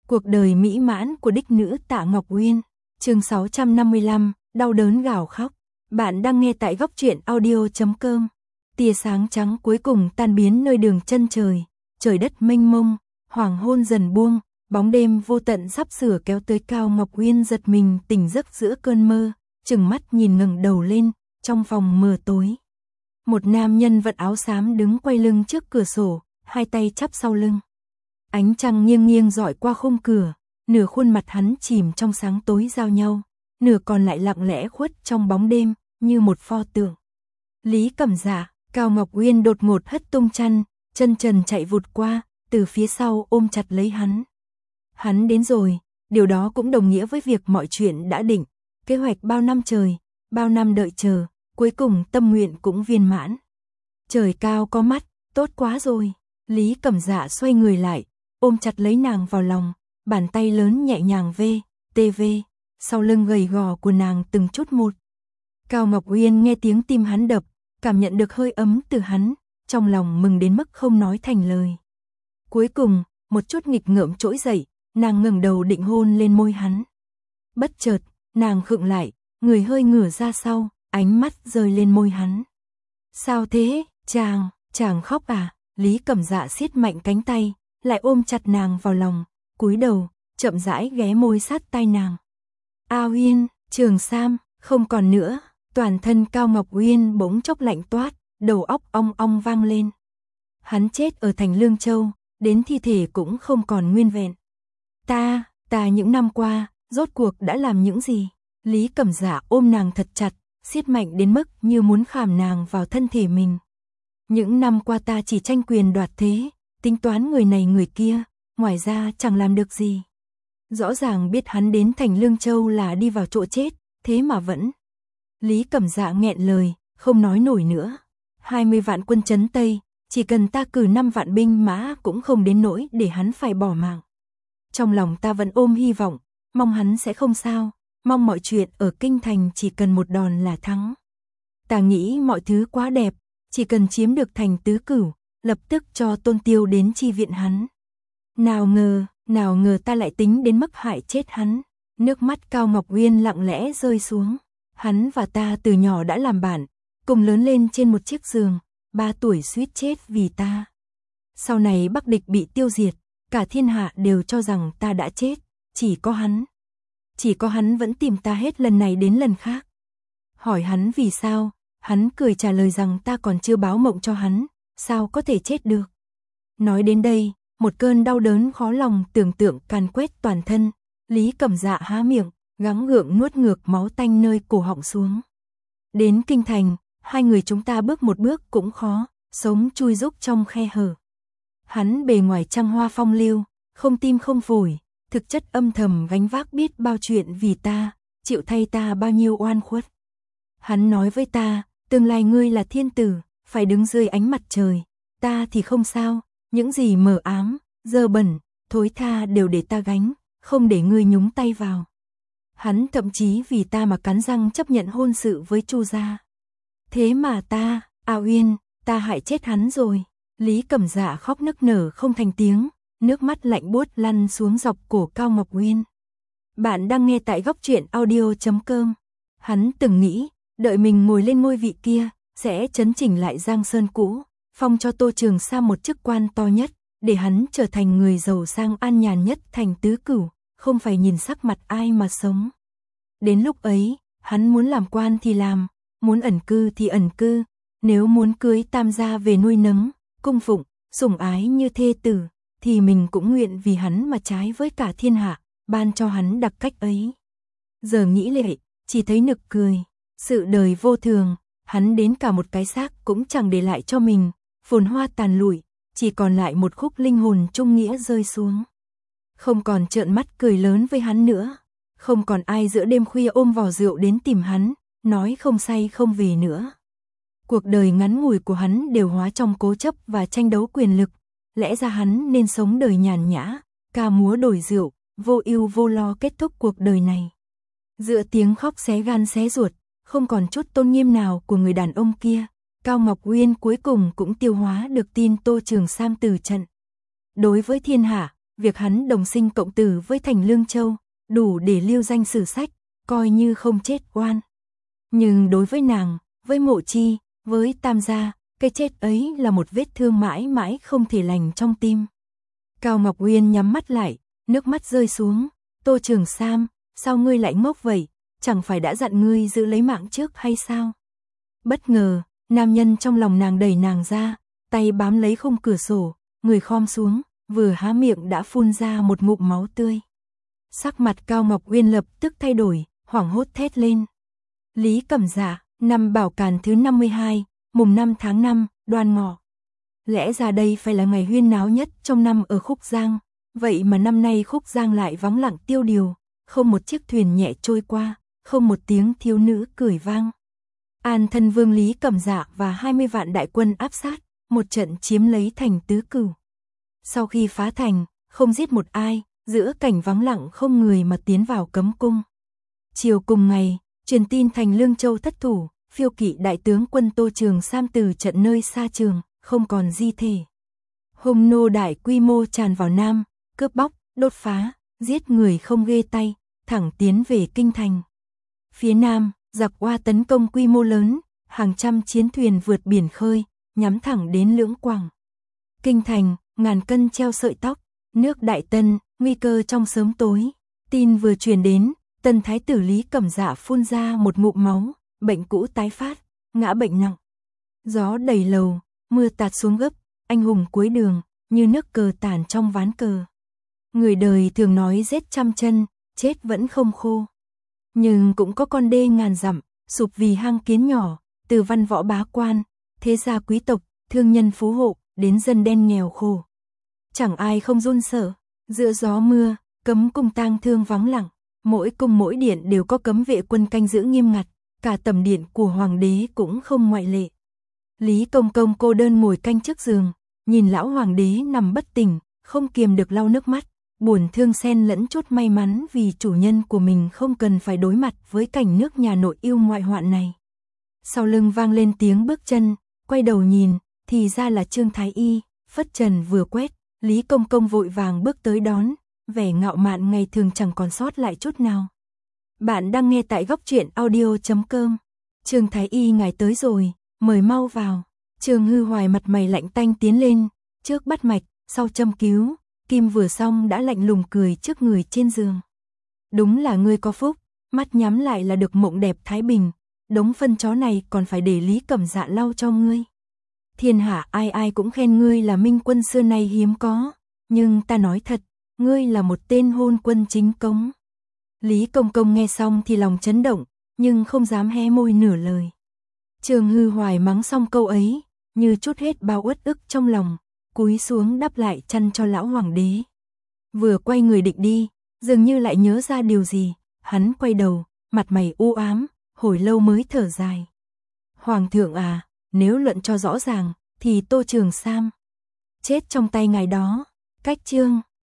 Cuộc đời mỹ mãn của đích nữ Tạ Ngọc Uyên, chương 655, đau đớn gào khóc. Bạn đang nghe tại góc truyện audio.com. Tia sáng trắng cuối cùng tan biến nơi đường chân trời, trời đất mênh mông, hoàng hôn dần buông, bóng đêm vô tận sắp sửa kéo tới. Cao Ngọc Uyên giật mình tỉnh giấc giữa cơn mơ, chừng mắt nhìn ngẩng đầu lên, trong phòng mờ tối. Một nam nhân vận áo xám đứng quay lưng trước cửa sổ, hai tay chắp sau lưng. Ánh trăng nghiêng nghiêng rọi qua khung cửa, nửa khuôn mặt hắn chìm trong sáng tối giao nhau, nửa còn lại lặng lẽ khuất trong bóng đêm, như một pho tượng. Lý Cẩm Dạ, Cao Ngọc Uyên đột ngột hất tung chăn, chân trần chạy vụt qua, từ phía sau ôm chặt lấy hắn. Hắn đến rồi, điều đó cũng đồng nghĩa với việc mọi chuyện đã định, kế hoạch bao năm trời, bao năm đợi chờ, cuối cùng tâm nguyện cũng viên mãn. Trời cao có mắt, tốt quá rồi. Lý Cẩm Dạ xoay người lại, ôm chặt lấy nàng vào lòng, bàn tay lớn nhẹ nhàng vê, sau lưng gầy gò của nàng từng chút một. Cao Ngọc Uyên nghe tiếng tim hắn đập, cảm nhận được hơi ấm từ hắn, trong lòng mừng đến mức không nói thành lời. Cuối cùng, một chút nghịch ngợm trỗi dậy, nàng ngẩng đầu định hôn lên môi hắn. Bất chợt, nàng khựng lại, người hơi ngửa ra sau, ánh mắt rơi lên môi hắn. Sao thế, chàng khóc à? Lý Cẩm Dạ siết mạnh cánh tay, lại ôm chặt nàng vào lòng, cúi đầu, chậm rãi ghé môi sát tai nàng. A Uyên, Trường Sam, không còn nữa. Toàn thân Cao Ngọc Uyên bỗng chốc lạnh toát, đầu óc ong ong vang lên. Hắn chết ở thành Lương Châu, đến thi thể cũng không còn nguyên vẹn. Ta những năm qua, rốt cuộc đã làm những gì? Lý Cẩm Dạ ôm nàng thật chặt, siết mạnh đến mức như muốn khảm nàng vào thân thể mình. Những năm qua ta chỉ tranh quyền đoạt thế, tính toán người này người kia, ngoài ra chẳng làm được gì. Rõ ràng biết hắn đến thành Lương Châu là đi vào chỗ chết, thế mà vẫn. Lý Cẩm Dạ nghẹn lời, không nói nổi nữa. 20 vạn quân trấn Tây, chỉ cần ta cử 5 vạn binh mã cũng không đến nỗi để hắn phải bỏ mạng. Trong lòng ta vẫn ôm hy vọng, mong hắn sẽ không sao, mong mọi chuyện ở kinh thành chỉ cần một đòn là thắng. Ta nghĩ mọi thứ quá đẹp, chỉ cần chiếm được thành Tứ Cửu, lập tức cho Tôn Tiêu đến chi viện hắn. Nào ngờ ta lại tính đến mức hại chết hắn. Nước mắt Cao Ngọc Uyên lặng lẽ rơi xuống. Hắn và ta từ nhỏ đã làm bạn, cùng lớn lên trên một chiếc giường, 3 tuổi suýt chết vì ta. Sau này Bắc địch bị tiêu diệt, cả thiên hạ đều cho rằng ta đã chết, chỉ có hắn vẫn tìm ta hết lần này đến lần khác. Hỏi hắn vì sao, hắn cười trả lời rằng ta còn chưa báo mộng cho hắn, sao có thể chết được. Nói đến đây, một cơn đau đớn khó lòng tưởng tượng càn quét toàn thân, Lý Cẩm Dạ há miệng, gắng gượng nuốt ngược máu tanh nơi cổ họng xuống. Đến kinh thành, hai người chúng ta bước một bước cũng khó, sống chui rúc trong khe hở. Hắn bề ngoài trăng hoa phong lưu, không tim không phổi, thực chất âm thầm gánh vác biết bao chuyện vì ta, chịu thay ta bao nhiêu oan khuất. Hắn nói với ta, tương lai ngươi là thiên tử, phải đứng dưới ánh mặt trời, ta thì không sao, những gì mờ ám, dơ bẩn, thối tha đều để ta gánh, không để ngươi nhúng tay vào. Hắn thậm chí vì ta mà cắn răng chấp nhận hôn sự với Chu gia. Thế mà ta, Uyên, ta hại chết hắn rồi. Lý Cẩm Dạ khóc nức nở không thành tiếng, nước mắt lạnh buốt lăn xuống dọc cổ Cao Ngọc Uyên. Bạn đang nghe tại góc truyện audio.com. Hắn từng nghĩ, đợi mình ngồi lên ngôi vị kia, sẽ chấn chỉnh lại Giang Sơn cũ, phong cho Tô Trường Sam một chức quan to nhất, để hắn trở thành người giàu sang an nhàn nhất thành Tứ Cửu, không phải nhìn sắc mặt ai mà sống. Đến lúc ấy, hắn muốn làm quan thì làm, muốn ẩn cư thì ẩn cư, nếu muốn cưới Tam gia về nuôi nấng, cung phụng, sủng ái như thê tử, thì mình cũng nguyện vì hắn mà trái với cả thiên hạ, ban cho hắn đặc cách ấy. Giờ nghĩ lại, chỉ thấy nực cười, sự đời vô thường, hắn đến cả một cái xác cũng chẳng để lại cho mình, phồn hoa tàn lụi, chỉ còn lại một khúc linh hồn trung nghĩa rơi xuống. Không còn trợn mắt cười lớn với hắn nữa, không còn ai giữa đêm khuya ôm vò rượu đến tìm hắn, nói không say không về nữa. Cuộc đời ngắn ngủi của hắn đều hóa trong cố chấp và tranh đấu quyền lực, lẽ ra hắn nên sống đời nhàn nhã, ca múa đổi rượu, vô ưu vô lo kết thúc cuộc đời này. Giữa tiếng khóc xé gan xé ruột, không còn chút tôn nghiêm nào của người đàn ông kia, Cao Ngọc Uyên cuối cùng cũng tiêu hóa được tin Tô Trường Sam từ trận. Đối với thiên hạ, việc hắn đồng sinh cộng tử với Thành Lương Châu, đủ để lưu danh sử sách, coi như không chết oan. Nhưng đối với nàng, với Mộ Chi, với Tam gia, cái chết ấy là một vết thương mãi mãi không thể lành trong tim. Cao Ngọc Uyên nhắm mắt lại, nước mắt rơi xuống. Tô Trường Sam, sao ngươi lại ngốc vậy? Chẳng phải đã dặn ngươi giữ lấy mạng trước hay sao? Bất ngờ, nam nhân trong lòng nàng đẩy nàng ra, tay bám lấy khung cửa sổ, người khom xuống, vừa há miệng đã phun ra một ngụm máu tươi. Sắc mặt Cao Ngọc Uyên lập tức thay đổi, hoảng hốt thét lên. Lý Cẩm Dạ, năm Bảo Càn thứ 52, mùng 5 tháng 5, Đoan Ngọ. Lẽ ra đây phải là ngày huyên náo nhất trong năm ở Khúc Giang, vậy mà năm nay Khúc Giang lại vắng lặng tiêu điều, không một chiếc thuyền nhẹ trôi qua, không một tiếng thiếu nữ cười vang. An thân vương Lý Cẩm Dạ và 20 vạn đại quân áp sát, một trận chiếm lấy thành Tứ Cửu. Sau khi phá thành, không giết một ai, giữa cảnh vắng lặng không người mà tiến vào cấm cung. Chiều cùng ngày, truyền tin Thành Lương Châu thất thủ, phiêu kỵ đại tướng quân Tô Trường Sam từ trận nơi xa trường, không còn di thể. Hung nô đại quy mô tràn vào Nam, cướp bóc, đốt phá, giết người không ghê tay, thẳng tiến về kinh thành. Phía Nam, giặc Oa tấn công quy mô lớn, hàng trăm chiến thuyền vượt biển khơi, nhắm thẳng đến Lưỡng Quảng. Kinh thành, ngàn cân treo sợi tóc, nước Đại Tân, nguy cơ trong sớm tối. Tin vừa truyền đến, Tân thái tử Lý Cẩm Dạ phun ra một ngụm máu, bệnh cũ tái phát, ngã bệnh nặng. Gió đầy lầu, mưa tạt xuống gấp, anh hùng cuối đường, như nước cờ tàn trong ván cờ. Người đời thường nói rết trăm chân, chết vẫn không khô. Nhưng cũng có con đê ngàn dặm, sụp vì hang kiến nhỏ, từ văn võ bá quan, thế gia quý tộc, thương nhân phú hộ, đến dân đen nghèo khổ. Chẳng ai không run sợ, giữa gió mưa, cấm cung tang thương vắng lặng, mỗi cung mỗi điện đều có cấm vệ quân canh giữ nghiêm ngặt, cả tầm điện của hoàng đế cũng không ngoại lệ. Lý Công Công cô đơn ngồi canh trước giường, nhìn lão hoàng đế nằm bất tỉnh, không kiềm được lau nước mắt, buồn thương xen lẫn chút may mắn vì chủ nhân của mình không cần phải đối mặt với cảnh nước nhà nội yêu ngoại hoạn này. Sau lưng vang lên tiếng bước chân, quay đầu nhìn, thì ra là Trương Thái Y, phất trần vừa quét, Lý Công Công vội vàng bước tới đón, vẻ ngạo mạn ngày thường chẳng còn sót lại chút nào. Bạn đang nghe tại góc truyện audio.com. Trương Thái Y ngài tới rồi, mời mau vào. Trương Hư Hoài mặt mày lạnh tanh tiến lên, trước bắt mạch, sau châm cứu, kim vừa xong đã lạnh lùng cười trước người trên giường. Đúng là ngươi có phúc, mắt nhắm lại là được mộng đẹp thái bình, đống phân chó này còn phải để Lý Cẩm Dạ lau cho ngươi. Thiên hạ ai ai cũng khen ngươi là minh quân xưa nay hiếm có, nhưng ta nói thật, ngươi là một tên hôn quân chính cống. Lý Công Công nghe xong thì lòng chấn động, nhưng không dám hé môi nửa lời. Trương Hư Hoài mắng xong câu ấy, như trút hết bao uất ức trong lòng, cúi xuống đắp lại chăn cho lão hoàng đế. Vừa quay người định đi, dường như lại nhớ ra điều gì, hắn quay đầu, mặt mày u ám, hồi lâu mới thở dài. Hoàng thượng à, nếu luận cho rõ ràng, thì Tô Trường Sam chết trong tay ngài đó, cách Trương